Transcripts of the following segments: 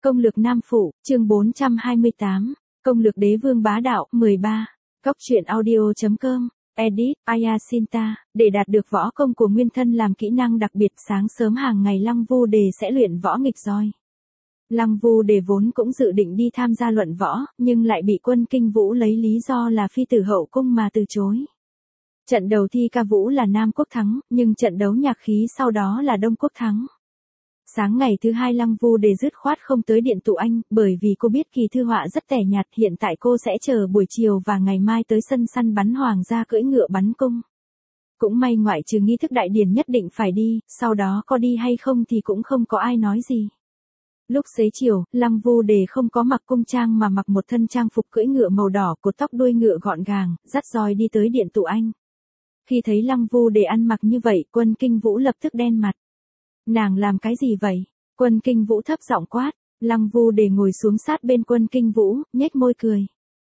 Công lược Nam Phụ, chương 428, Công lược Đế Vương Bá Đạo, 13, Góc truyện audio.com, edit, Ayasinta, để đạt được võ công của nguyên thân làm kỹ năng đặc biệt sáng sớm hàng ngày Lăng Vu Đề sẽ luyện võ nghịch roi. Lăng Vu Đề vốn cũng dự định đi tham gia luận võ, nhưng lại bị Quân Kinh Vũ lấy lý do là phi tử hậu cung mà từ chối. Trận đầu thi ca vũ là Nam Quốc thắng, nhưng trận đấu nhạc khí sau đó là Đông Quốc thắng. Sáng ngày thứ hai Lăng Vu Đề dứt khoát không tới Điện Tụ Anh, bởi vì cô biết kỳ thư họa rất tẻ nhạt, hiện tại cô sẽ chờ buổi chiều và ngày mai tới sân săn bắn hoàng gia cưỡi ngựa bắn cung. Cũng may ngoại trừ nghi thức đại điển nhất định phải đi, sau đó có đi hay không thì cũng không có ai nói gì. Lúc xế chiều, Lăng Vu Đề không có mặc cung trang mà mặc một thân trang phục cưỡi ngựa màu đỏ, cột tóc đuôi ngựa gọn gàng, dắt roi đi tới Điện Tụ Anh. Khi thấy Lăng Vu Đề ăn mặc như vậy, Quân Kinh Vũ lập tức đen mặt. Nàng làm cái gì vậy? Quân Kinh Vũ thấp giọng quát. Lăng Vu Đề ngồi xuống sát bên Quân Kinh Vũ, nhếch môi cười.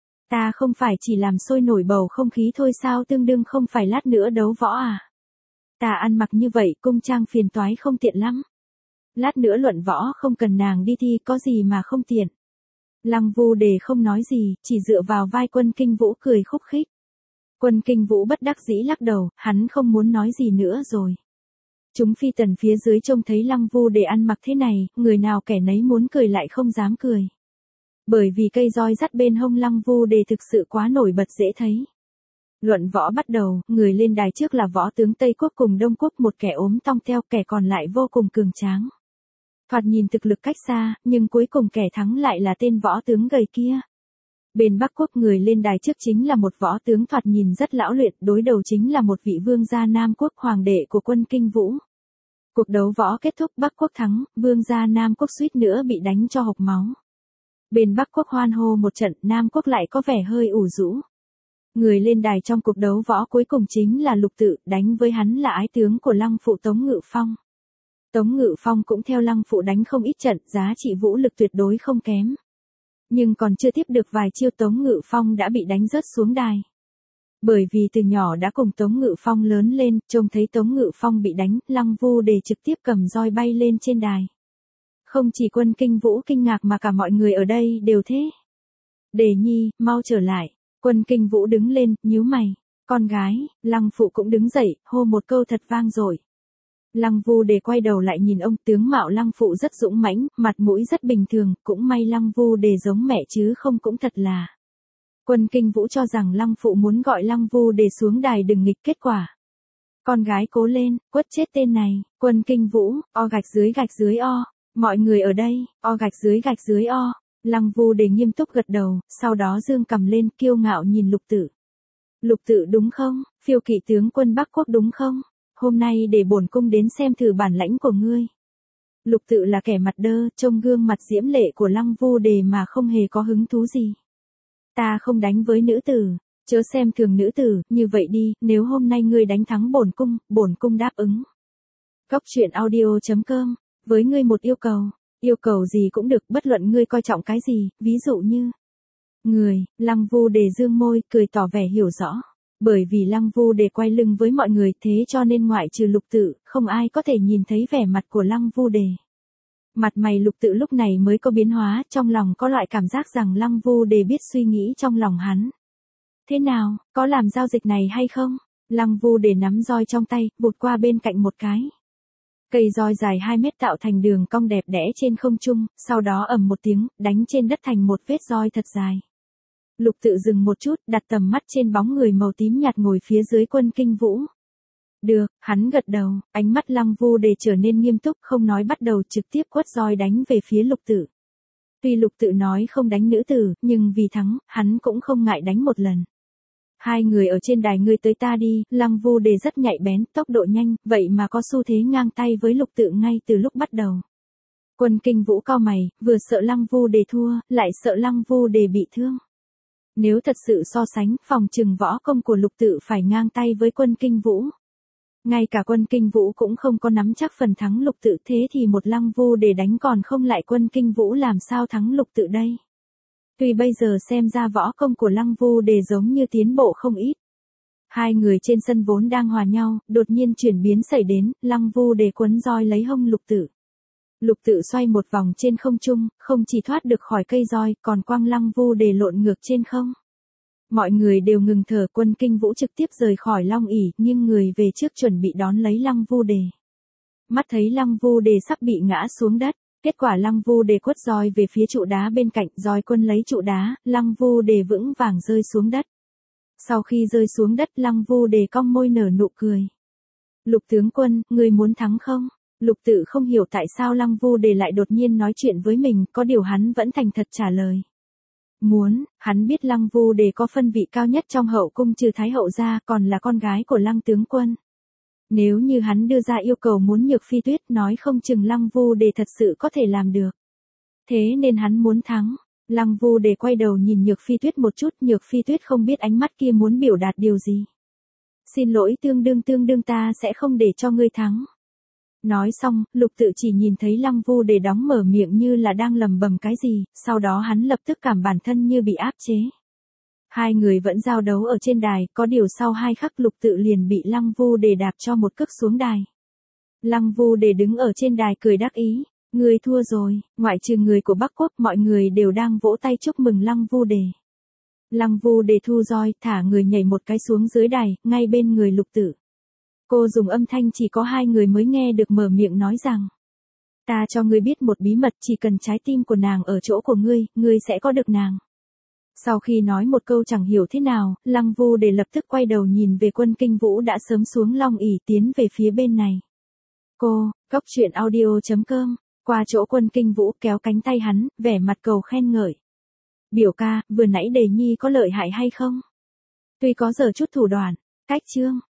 Ta không phải chỉ làm sôi nổi bầu không khí thôi sao, tương đương không phải lát nữa đấu võ à? Ta ăn mặc như vậy cung trang phiền toái không tiện lắm. Lát nữa luận võ không cần nàng đi thi, có gì mà không tiện. Lăng Vu Đề không nói gì, chỉ dựa vào vai Quân Kinh Vũ cười khúc khích. Quân Kinh Vũ bất đắc dĩ lắc đầu, hắn không muốn nói gì nữa rồi. Chúng phi tần phía dưới trông thấy Lăng Vu Đề ăn mặc thế này, người nào kẻ nấy muốn cười lại không dám cười. Bởi vì cây roi dắt bên hông Lăng Vu Đề thực sự quá nổi bật dễ thấy. Luận võ bắt đầu, người lên đài trước là võ tướng Tây Quốc cùng Đông Quốc, một kẻ ốm tong teo, kẻ còn lại vô cùng cường tráng. Thoạt nhìn thực lực cách xa, nhưng cuối cùng kẻ thắng lại là tên võ tướng gầy kia. Bên Bắc Quốc người lên đài trước chính là một võ tướng thoạt nhìn rất lão luyện, đối đầu chính là một vị vương gia Nam Quốc, hoàng đệ của Quân Kinh Vũ. Cuộc đấu võ kết thúc, Bắc Quốc thắng, vương gia Nam Quốc suýt nữa bị đánh cho hộc máu. Bên Bắc Quốc hoan hô một trận, Nam Quốc lại có vẻ hơi ủ rũ. Người lên đài trong cuộc đấu võ cuối cùng chính là Lục Tự, đánh với hắn là ái tướng của Lăng Phụ Tống Ngự Phong. Tống Ngự Phong cũng theo Lăng Phụ đánh không ít trận, giá trị vũ lực tuyệt đối không kém. Nhưng còn chưa tiếp được vài chiêu Tống Ngự Phong đã bị đánh rớt xuống đài. Bởi vì từ nhỏ đã cùng Tống Ngự Phong lớn lên, trông thấy Tống Ngự Phong bị đánh, Lăng Vu Đề trực tiếp cầm roi bay lên trên đài. Không chỉ Quân Kinh Vũ kinh ngạc mà cả mọi người ở đây đều thế. Đề nhi, mau trở lại. Quân Kinh Vũ đứng lên, nhíu mày. Con gái, Lăng Phụ cũng đứng dậy, hô một câu thật vang dội. Lăng Vu Đề quay đầu lại nhìn ông, tướng mạo Lăng Phụ rất dũng mãnh, mặt mũi rất bình thường, cũng may Lăng Vu Đề giống mẹ chứ không cũng thật là. Quân Kinh Vũ cho rằng Lăng Phụ muốn gọi Lăng Vu Đề xuống đài đừng nghịch, kết quả. Con gái cố lên, quất chết tên này. Quân Kinh Vũ, o gạch dưới o. Mọi người ở đây, o gạch dưới o. Lăng Vu Đề nghiêm túc gật đầu, sau đó dương cầm lên kiêu ngạo nhìn Lục Tự. Lục Tự đúng không? Phiêu kỵ tướng quân Bắc Quốc đúng không? Hôm nay để bổn cung đến xem thử bản lãnh của ngươi. Lục Tự là kẻ mặt đơ, trông gương mặt diễm lệ của Lăng Vu Đề mà không hề có hứng thú gì. Ta không đánh với nữ tử, chớ xem thường nữ tử, như vậy đi, nếu hôm nay ngươi đánh thắng bổn cung đáp ứng. Góc truyện audio.com, với ngươi một yêu cầu gì cũng được, bất luận ngươi coi trọng cái gì, ví dụ như người. Lăng Vu Đề dương môi, cười tỏ vẻ hiểu rõ. Bởi vì Lăng Vu Đề quay lưng với mọi người, thế cho nên ngoại trừ Lục Tự, không ai có thể nhìn thấy vẻ mặt của Lăng Vu Đề. Mặt mày Lục Tự lúc này mới có biến hóa, trong lòng có loại cảm giác rằng Lăng Vu Đề biết suy nghĩ trong lòng hắn. Thế nào, có làm giao dịch này hay không? Lăng Vu Đề nắm roi trong tay, vụt qua bên cạnh một cái. Cây roi dài 2 mét tạo thành đường cong đẹp đẽ trên không trung, sau đó ầm một tiếng, đánh trên đất thành một vết roi thật dài. Lục Tự dừng một chút, đặt tầm mắt trên bóng người màu tím nhạt ngồi phía dưới Quân Kinh Vũ. Được, hắn gật đầu, ánh mắt Lăng Vu Đề trở nên nghiêm túc, không nói bắt đầu trực tiếp quất roi đánh về phía Lục Tự. Tuy Lục Tự nói không đánh nữ tử, nhưng vì thắng, hắn cũng không ngại đánh một lần. Hai người ở trên đài ngươi tới ta đi, Lăng Vu Đề rất nhạy bén, tốc độ nhanh, vậy mà có xu thế ngang tay với Lục Tự ngay từ lúc bắt đầu. Quân Kinh Vũ cau mày, vừa sợ Lăng Vu Đề thua, lại sợ Lăng Vu Đề bị thương. Nếu thật sự so sánh, phòng trừng võ công của Lục Tự phải ngang tay với Quân Kinh Vũ. Ngay cả Quân Kinh Vũ cũng không có nắm chắc phần thắng Lục Tự, thế thì một Lăng Vu Đề đánh còn không lại Quân Kinh Vũ làm sao thắng Lục Tự đây? Tuy bây giờ xem ra võ công của Lăng Vu Đề giống như tiến bộ không ít. Hai người trên sân vốn đang hòa nhau, đột nhiên chuyển biến xảy đến, Lăng Vu Đề quấn roi lấy hông Lục Tự. Lục Tự xoay một vòng trên không trung, không chỉ thoát được khỏi cây roi, còn quăng Lăng Vu Đề lộn ngược trên không. Mọi người đều ngừng thở, Quân Kinh Vũ trực tiếp rời khỏi Long ỷ, nghiêng người về trước chuẩn bị đón lấy Lăng Vu Đề. Mắt thấy Lăng Vu Đề sắp bị ngã xuống đất, kết quả Lăng Vu Đề quất roi về phía trụ đá bên cạnh, roi quân lấy trụ đá, Lăng Vu Đề vững vàng rơi xuống đất. Sau khi rơi xuống đất, Lăng Vu Đề cong môi nở nụ cười. Lục tướng quân, người muốn thắng không? Lục Tự không hiểu tại sao Lăng Vu Đề lại đột nhiên nói chuyện với mình, có điều hắn vẫn thành thật trả lời. Muốn, hắn biết Lăng Vu Đề có phân vị cao nhất trong hậu cung trừ Thái hậu ra, còn là con gái của Lăng tướng quân. Nếu như hắn đưa ra yêu cầu muốn Nhược Phi Tuyết, nói không chừng Lăng Vu Đề thật sự có thể làm được. Thế nên hắn muốn thắng. Lăng Vu Đề quay đầu nhìn Nhược Phi Tuyết một chút, Nhược Phi Tuyết không biết ánh mắt kia muốn biểu đạt điều gì. Xin lỗi, tương đương ta sẽ không để cho ngươi thắng. Nói xong, Lục Tự chỉ nhìn thấy Lăng Vu Đề đóng mở miệng như là đang lầm bầm cái gì, sau đó hắn lập tức cảm bản thân như bị áp chế. Hai người vẫn giao đấu ở trên đài, có điều sau 2 khắc Lục Tự liền bị Lăng Vu Đề đạp cho một cước xuống đài. Lăng Vu Đề đứng ở trên đài cười đắc ý, ngươi thua rồi, ngoại trừ người của Bắc Quốc, mọi người đều đang vỗ tay chúc mừng Lăng Vu Đề. Lăng Vu Đề thu roi, thả người nhảy một cái xuống dưới đài, ngay bên người Lục Tự. Cô dùng âm thanh chỉ có 2 người mới nghe được mở miệng nói rằng, ta cho ngươi biết một bí mật, chỉ cần trái tim của nàng ở chỗ của ngươi, ngươi sẽ có được nàng. Sau khi nói một câu chẳng hiểu thế nào, Lăng Vu Đề lập tức quay đầu nhìn về Quân Kinh Vũ đã sớm xuống Long ỷ tiến về phía bên này. Cô, Cốc Truyện Audio.com, qua chỗ Quân Kinh Vũ kéo cánh tay hắn, vẻ mặt cầu khen ngợi. Biểu ca, vừa nãy Đề Nhi có lợi hại hay không? Tuy có giờ chút thủ đoạn, cách chương.